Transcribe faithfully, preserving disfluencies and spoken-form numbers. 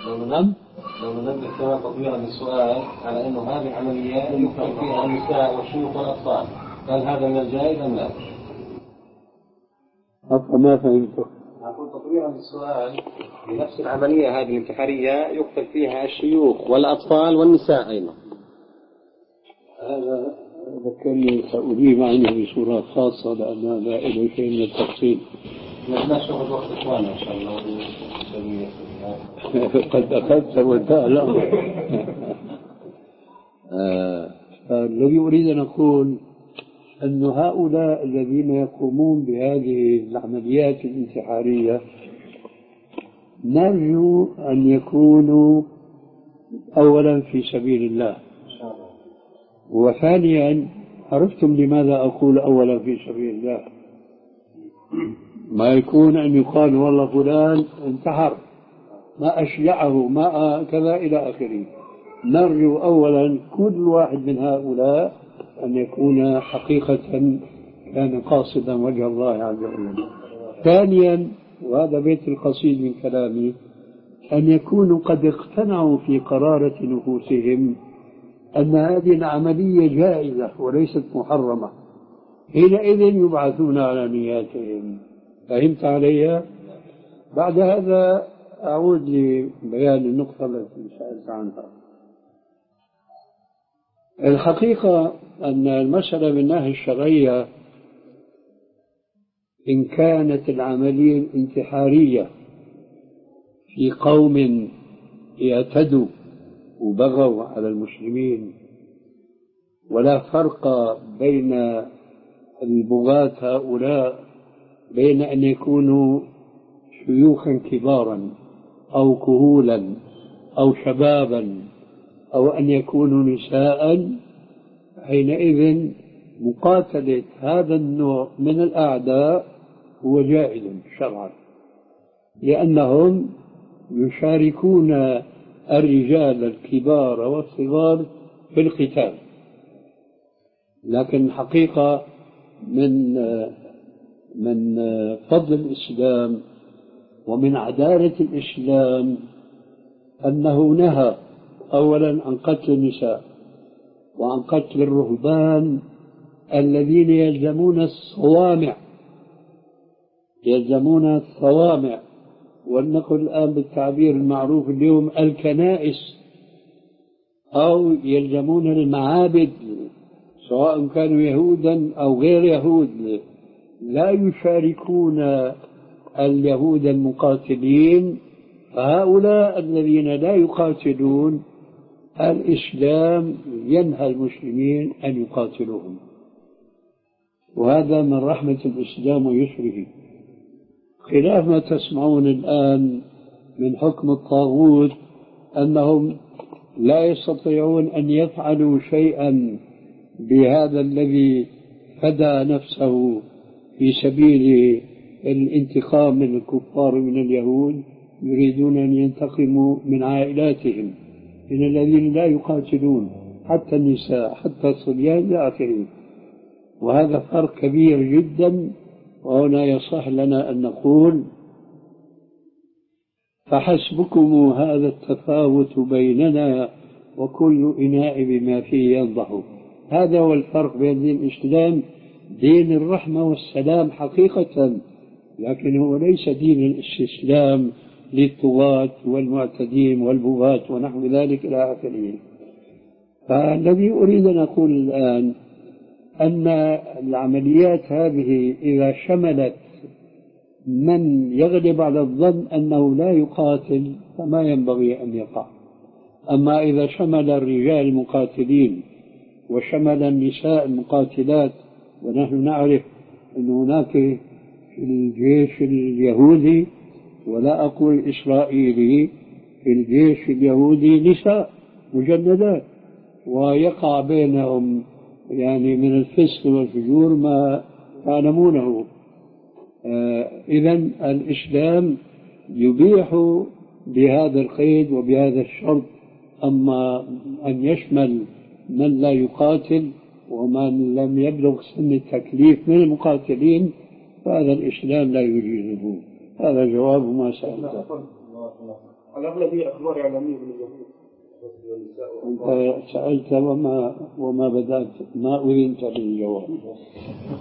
لو ننبه لو ننبه كما تطويرا للسؤال على أنه هذه العمليات يفهم فيها النساء والشيوخ والأطفال، هل هذا من الجائز أم لا؟ أبقى ما فهمته. أقول تطويرا للسؤال بنفس العملية هذه الانتحارية يقتل فيها الشيوخ والأطفال والنساء أيضا. هذا ذكرني سأجيب عنه بصورة خاصة لأن لا إله شيء من التفصيل. لا شغل وقت إخوانا إن شاء الله. قد أخذت وانتهى الأمر. الذي أريد أن أقول أن هؤلاء الذين يقومون بهذه العمليات الانتحارية نرجو أن يكونوا أولا في سبيل الله، وثانيا عرفتم لماذا أقول أولا في سبيل الله؟ ما يكون أن يقال والله فلان انتحر، ما أشجعه، ما كذا إلى آخره. نرجو أولا كل واحد من هؤلاء أن يكون حقيقة كان قاصدا وجه الله عز وجل. ثانيا، وهذا بيت القصيد من كلامي، أن يكونوا قد اقتنعوا في قرارة نفوسهم أن هذه العملية جائزة وليست محرمة، حينئذ يبعثون على نياتهم. فهمت علي؟ بعد هذا أعود لبيان النقطة التي سألت عنها. الحقيقة أن المسألة من الناحية الشرعية إن كانت العملية الانتحارية في قوم اعتدوا وبغوا على المسلمين، ولا فرق بين البغاة هؤلاء بين أن يكونوا شيوخا كبارا أو كهولا أو شبابا أو أن يكونوا نساء، حينئذ مقاتلة هذا النوع من الأعداء هو جائز شرعا، لأنهم يشاركون الرجال الكبار والصغار في القتال. لكن الحقيقة من من فضل الإسلام ومن عدالة الإسلام أنه نهى أولا عن قتل النساء وعن قتل الرهبان الذين يلزمون الصوامع يلزمون الصوامع ولنقل الآن بالتعبير المعروف اليوم الكنائس، أو يلزمون المعابد سواء كانوا يهودا أو غير يهود، لا يشاركون اليهود المقاتلين. فهؤلاء الذين لا يقاتلون الإسلام ينهى المسلمين أن يقاتلوهم، وهذا من رحمة الإسلام ويسره، خلاف ما تسمعون الآن من حكم الطاغوت أنهم لا يستطيعون أن يفعلوا شيئا بهذا الذي فدى نفسه في سبيل الانتقام من الكفار من اليهود، يريدون أن ينتقموا من عائلاتهم من الذين لا يقاتلون، حتى النساء حتى الصبيان إلى آخره. وهذا فرق كبير جدا. وهنا يصح لنا أن نقول فحسبكم هذا التفاوت بيننا وكل إناء بما فيه ينضح. هذا هو الفرق بين دين الإسلام، دين الرحمة والسلام حقيقة، لكن هو ليس دين الاستسلام للطغاة والمعتدين والبغاة ونحو ذلك إلى آخره. فالذي أريد أن أقول الآن أن العمليات هذه إذا شملت من يغلب على الظن أنه لا يقاتل فما ينبغي أن يقع. أما إذا شمل الرجال المقاتلين وشمل النساء المقاتلات، ونحن نعرف أن هناك في الجيش اليهودي ولا أقول إسرائيلي، في الجيش اليهودي نساء مجندات، ويقع بينهم يعني من الفسق والفجور ما تعلمونه. آه إذن الإسلام يبيح بهذا القيد وبهذا الشرط. أما أن يشمل من لا يقاتل ومن لم يبلغ سن التكليف من المقاتلين فهذا الإسلام لا يجيزه. هذا جواب ما سألته. الأغلبية أخبار إعلامية من اليهود. أنت سألت وما وما بدأت ما أذنت بالجواب.